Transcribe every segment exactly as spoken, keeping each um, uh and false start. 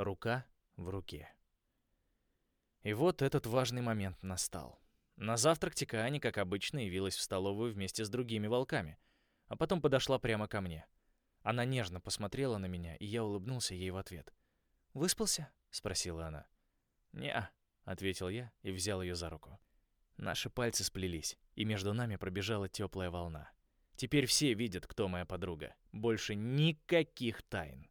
Рука в руке. И вот этот важный момент настал. На завтрак Тикаани, как обычно, явилась в столовую вместе с другими волками, а потом подошла прямо ко мне. Она нежно посмотрела на меня, и я улыбнулся ей в ответ. «Выспался?» — спросила она. «Не-а», — ответил я и взял ее за руку. Наши пальцы сплелись, и между нами пробежала теплая волна. Теперь все видят, кто моя подруга. Больше никаких тайн.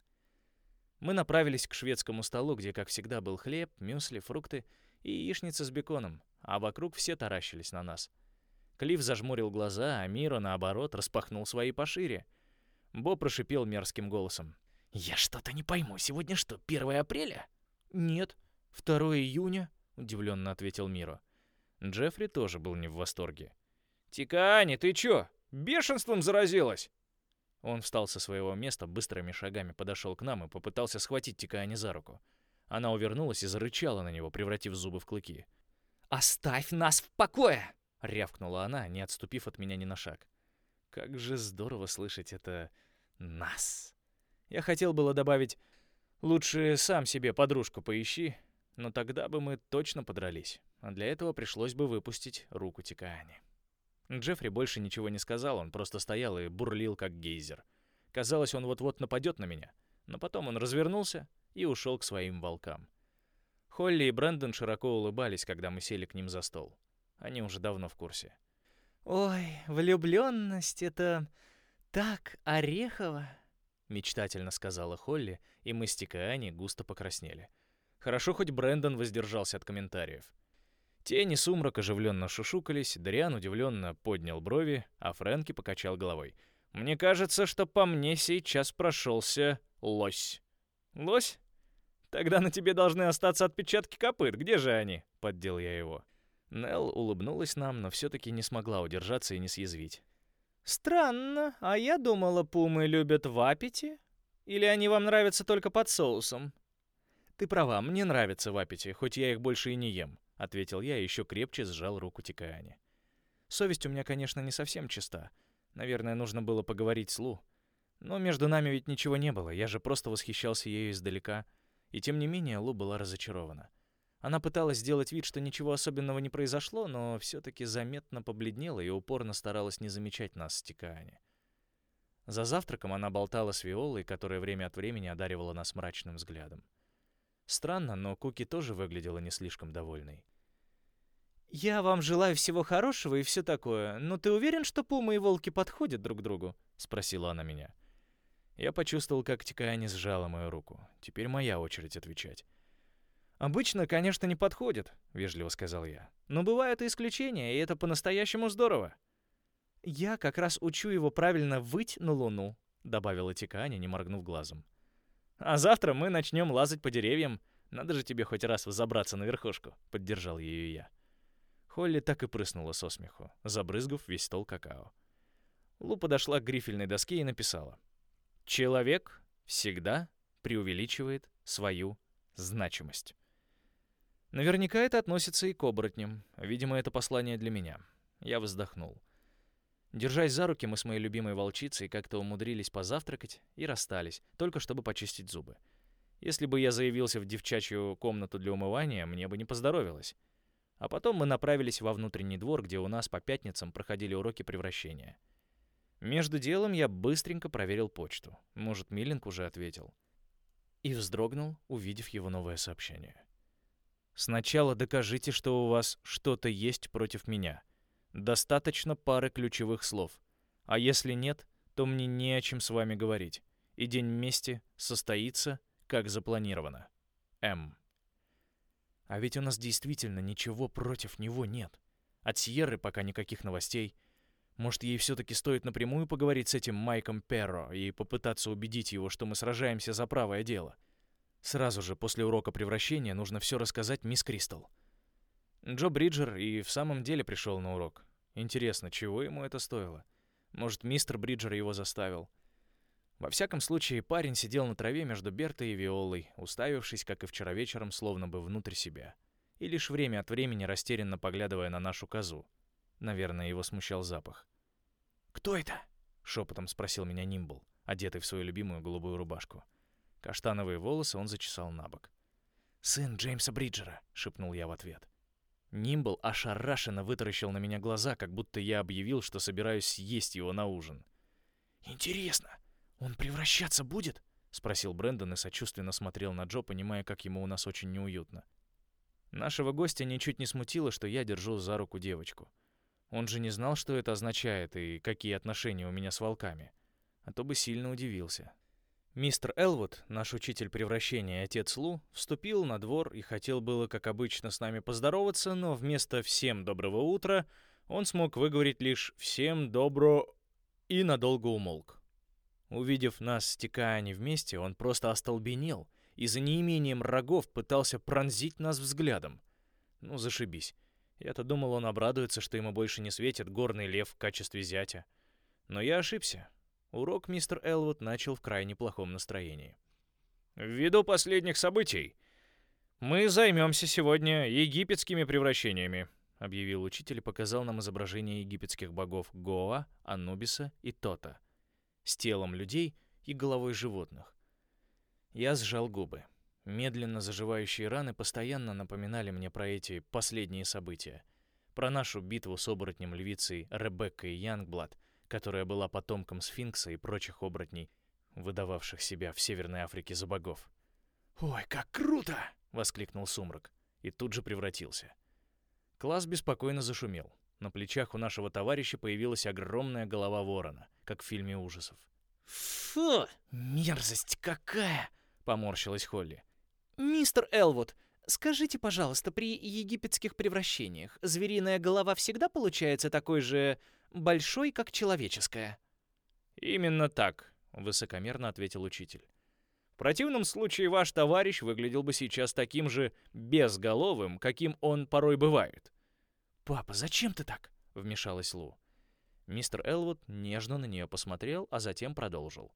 Мы направились к шведскому столу, где, как всегда, был хлеб, мюсли, фрукты и яичница с беконом, а вокруг все таращились на нас. Клифф зажмурил глаза, а Миро, наоборот, распахнул свои пошире. Бо прошипел мерзким голосом. «Я что-то не пойму, сегодня что, первое апреля?» «Нет, второе июня», — удивленно ответил Миро. Джеффри тоже был не в восторге. «Тикаани, ты чё, бешенством заразилась?» Он встал со своего места, быстрыми шагами подошел к нам и попытался схватить Тикаани за руку. Она увернулась и зарычала на него, превратив зубы в клыки. «Оставь нас в покое!» — рявкнула она, не отступив от меня ни на шаг. Как же здорово слышать это «нас». Я хотел было добавить «лучше сам себе подружку поищи», но тогда бы мы точно подрались, а для этого пришлось бы выпустить руку Тикаани. Джеффри больше ничего не сказал, он просто стоял и бурлил, как гейзер. Казалось, он вот-вот нападет на меня, но потом он развернулся и ушел к своим волкам. Холли и Брэндон широко улыбались, когда мы сели к ним за стол. Они уже давно в курсе. «Ой, влюблённость — это так орехово», — мечтательно сказала Холли, и мы с Тикаани густо покраснели. Хорошо, хоть Брэндон воздержался от комментариев. Тень и Сумрак оживленно шушукались, Дариан удивленно поднял брови, а Фрэнки покачал головой. «Мне кажется, что по мне сейчас прошелся лось». «Лось? Тогда на тебе должны остаться отпечатки копыт. Где же они?» — поддел я его. Нелл улыбнулась нам, но все-таки не смогла удержаться и не съязвить. «Странно, а я думала, пумы любят в аппете? Или они вам нравятся только под соусом?» «Ты права, мне нравятся в аппете, хоть я их больше и не ем», — ответил я и еще крепче сжал руку Тикаани. Совесть у меня, конечно, не совсем чиста. Наверное, нужно было поговорить с Лу. Но между нами ведь ничего не было, я же просто восхищался ею издалека. И тем не менее Лу была разочарована. Она пыталась сделать вид, что ничего особенного не произошло, но все-таки заметно побледнела и упорно старалась не замечать нас с Тикаани. За завтраком она болтала с Виолой, которая время от времени одаривала нас мрачным взглядом. Странно, но Куки тоже выглядела не слишком довольной. «Я вам желаю всего хорошего и все такое, но ты уверен, что пумы и волки подходят друг другу?» — спросила она меня. Я почувствовал, как Тикаани сжала мою руку. Теперь моя очередь отвечать. «Обычно, конечно, не подходит», — вежливо сказал я. «Но бывают и исключения, и это по-настоящему здорово». «Я как раз учу его правильно выть на луну», — добавила Тикаани, не моргнув глазом. «А завтра мы начнем лазать по деревьям. Надо же тебе хоть раз взобраться на верхушку», — поддержал ее я. Холли так и прыснула со смеху, забрызгав весь стол какао. Лу подошла к грифельной доске и написала: «Человек всегда преувеличивает свою значимость». Наверняка это относится и к оборотням. Видимо, это послание для меня. Я вздохнул. Держась за руки, мы с моей любимой волчицей как-то умудрились позавтракать и расстались, только чтобы почистить зубы. Если бы я заявился в девчачью комнату для умывания, мне бы не поздоровилось. А потом мы направились во внутренний двор, где у нас по пятницам проходили уроки превращения. Между делом я быстренько проверил почту. Может, Миллинг уже ответил. И вздрогнул, увидев его новое сообщение. «Сначала докажите, что у вас что-то есть против меня. Достаточно пары ключевых слов. А если нет, то мне не о чем с вами говорить. И день мести состоится, как запланировано. М». А ведь у нас действительно ничего против него нет. От Сьерры пока никаких новостей. Может, ей все-таки стоит напрямую поговорить с этим Майком Перро и попытаться убедить его, что мы сражаемся за правое дело. Сразу же после урока превращения нужно все рассказать мисс Кристал. Джо Бриджер и в самом деле пришел на урок. Интересно, чего ему это стоило? Может, мистер Бриджер его заставил? Во всяком случае, парень сидел на траве между Бертой и Виолой, уставившись, как и вчера вечером, словно бы внутрь себя. И лишь время от времени растерянно поглядывая на нашу козу. Наверное, его смущал запах. «Кто это?» — шепотом спросил меня Нимбл, одетый в свою любимую голубую рубашку. Каштановые волосы он зачесал на бок. «Сын Джеймса Бриджера», — шепнул я в ответ. Нимбл ошарашенно вытаращил на меня глаза, как будто я объявил, что собираюсь съесть его на ужин. «Интересно, он превращаться будет?» — спросил Брэндон и сочувственно смотрел на Джо, понимая, как ему у нас очень неуютно. Нашего гостя ничуть не смутило, что я держу за руку девочку. Он же не знал, что это означает и какие отношения у меня с волками. А то бы сильно удивился. Мистер Элвуд, наш учитель превращения и отец Лу, вступил на двор и хотел было, как обычно, с нами поздороваться, но вместо «всем доброго утра» он смог выговорить лишь «всем добро» и надолго умолк. Увидев нас с Тикаани вместе, он просто остолбенел и за неимением рогов пытался пронзить нас взглядом. Ну, зашибись. Я-то думал, он обрадуется, что ему больше не светит горный лев в качестве зятя. Но я ошибся. Урок мистер Элвуд начал в крайне плохом настроении. «Ввиду последних событий мы займемся сегодня египетскими превращениями», объявил учитель и показал нам изображения египетских богов Гоа, Анубиса и Тота с телом людей и головой животных. Я сжал губы. Медленно заживающие раны постоянно напоминали мне про эти последние события. Про нашу битву с оборотнем-львицей Ребеккой Янгблад, которая была потомком сфинкса и прочих оборотней, выдававших себя в Северной Африке за богов. «Ой, как круто!» — воскликнул Сумрак и тут же превратился. Класс беспокойно зашумел. На плечах у нашего товарища появилась огромная голова ворона, как в фильме ужасов. «Фу! Мерзость какая!» — поморщилась Холли. «Мистер Элвуд, скажите, пожалуйста, при египетских превращениях звериная голова всегда получается такой же большой, как человеческая?» «Именно так», — высокомерно ответил учитель. «В противном случае ваш товарищ выглядел бы сейчас таким же безголовым, каким он порой бывает». «Папа, зачем ты так?» — вмешалась Лу. Мистер Элвуд нежно на нее посмотрел, а затем продолжил.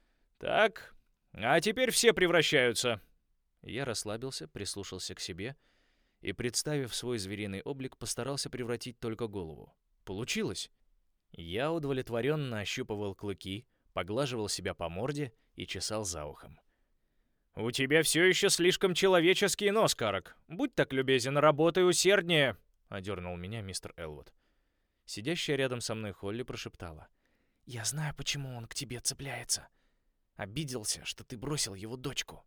«Так, а теперь все превращаются». Я расслабился, прислушался к себе и, представив свой звериный облик, постарался превратить только голову. Получилось. Я удовлетворенно ощупывал клыки, поглаживал себя по морде и чесал за ухом. «У тебя все еще слишком человеческий нос, Карак. Будь так любезен, работай усерднее», — одернул меня мистер Элвуд. Сидящая рядом со мной Холли прошептала. «Я знаю, почему он к тебе цепляется. Обиделся, что ты бросил его дочку».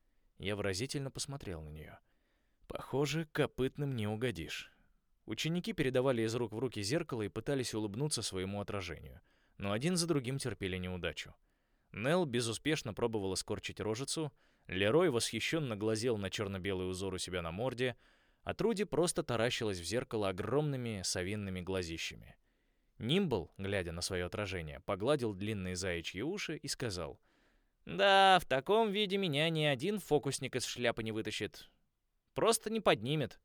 Я выразительно посмотрел на нее. Похоже, копытным не угодишь. Ученики передавали из рук в руки зеркало и пытались улыбнуться своему отражению, но один за другим терпели неудачу. Нелл безуспешно пробовала скорчить рожицу, Лерой восхищенно глазел на черно-белый узор у себя на морде, а Труди просто таращилась в зеркало огромными совиными глазищами. Нимбл, глядя на свое отражение, погладил длинные заячьи уши и сказал: «Да, в таком виде меня ни один фокусник из шляпы не вытащит. Просто не поднимет».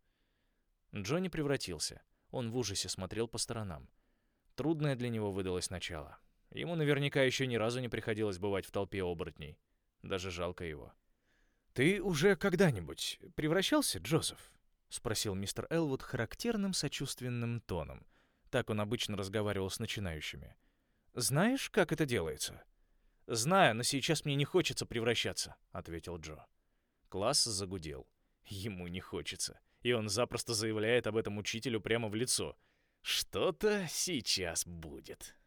Джонни превратился. Он в ужасе смотрел по сторонам. Трудное для него выдалось начало. Ему наверняка еще ни разу не приходилось бывать в толпе оборотней. Даже жалко его. «Ты уже когда-нибудь превращался, Джозеф?» — спросил мистер Элвуд характерным сочувственным тоном. Так он обычно разговаривал с начинающими. «Знаешь, как это делается?» «Знаю, но сейчас мне не хочется превращаться», — ответил Джо. Класс загудел. Ему не хочется. И он запросто заявляет об этом учителю прямо в лицо. «Что-то сейчас будет».